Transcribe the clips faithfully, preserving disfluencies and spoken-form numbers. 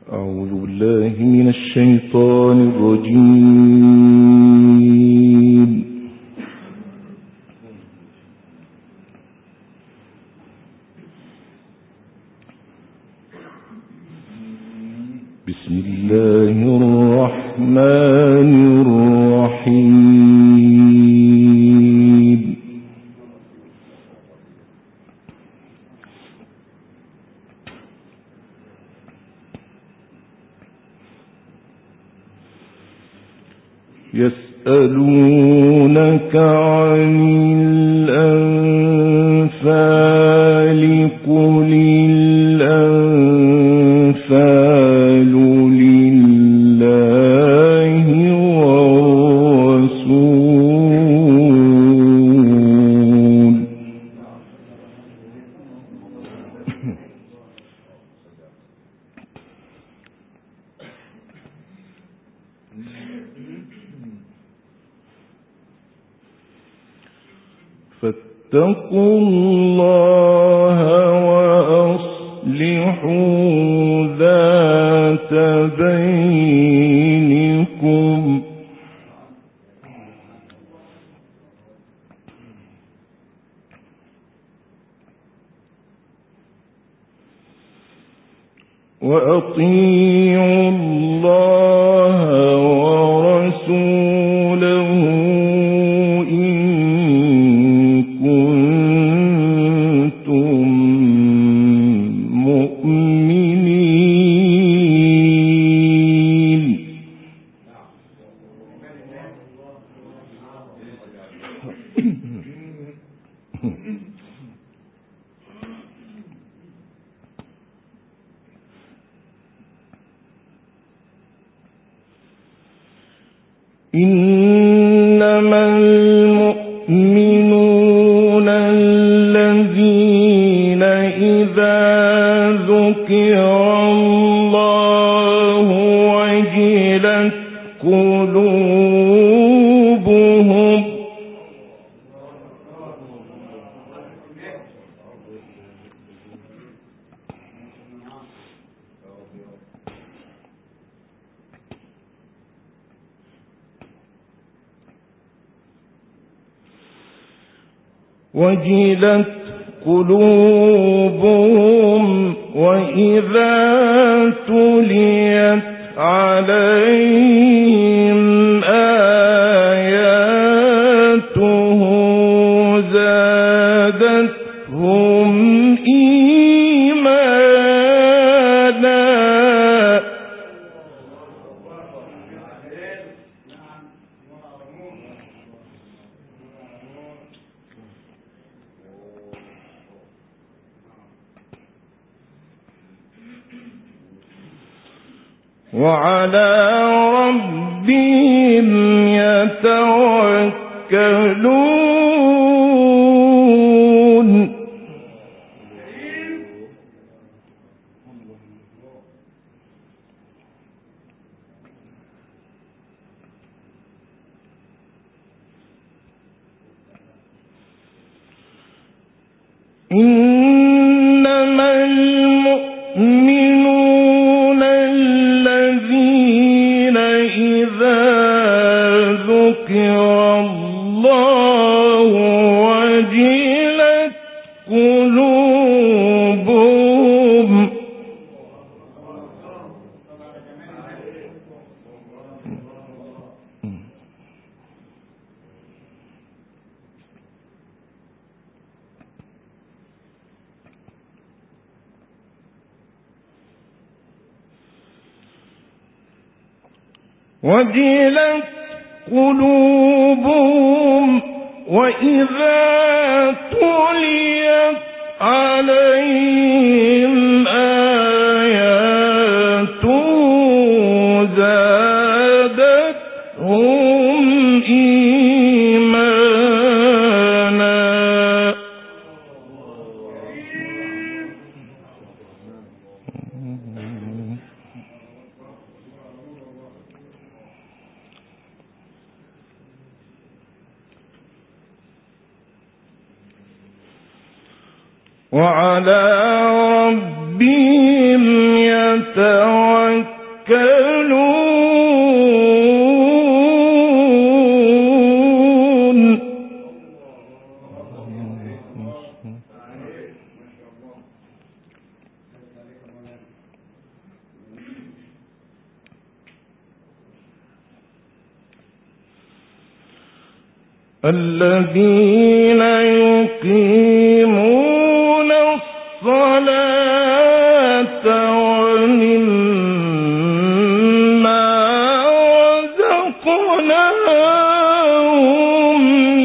أعوذ بالله من الشيطان الرجيم. بسم الله الرحمن الرحيم. يسألونك عن الأنفال قل الأنفال لله والرسول. فاتقوا الله وأصلحوا ذات بينكم وأطيعوا الله ورسوله إن كنتم مؤمنين. إنما المؤمنون الذين إذا ذكر الله وجلت قلوبهم وجلت قلوبهم وإذا تليت عليهم آياته زادتهم إيمانا. وعلى ربهم يتوكلون. إنما المؤمنون الذين إذا ذكر الله وجلت قلوبهم وجلت قلوبهم وإذا تليت عليهم آياته زادتهم إيمانا. وعلى ربهم يتوكلون. يتوكلون الذين يقيمون الصلاة ومما رزقناهم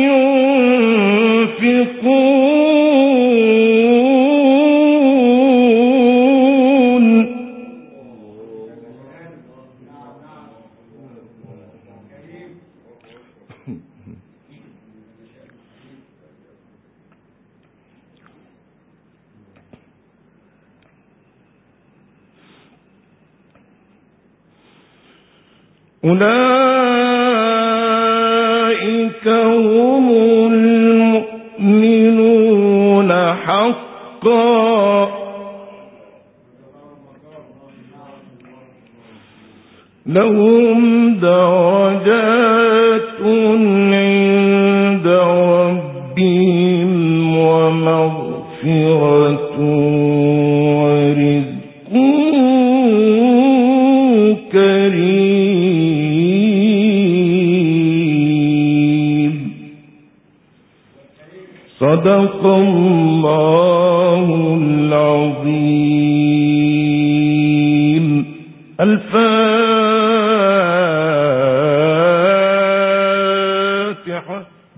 ينفقون أولئك هم المؤمنون حقا لهم درجات عند ربهم ومغفرة ورزق كريم صدق الله العظيم. الفاتحة.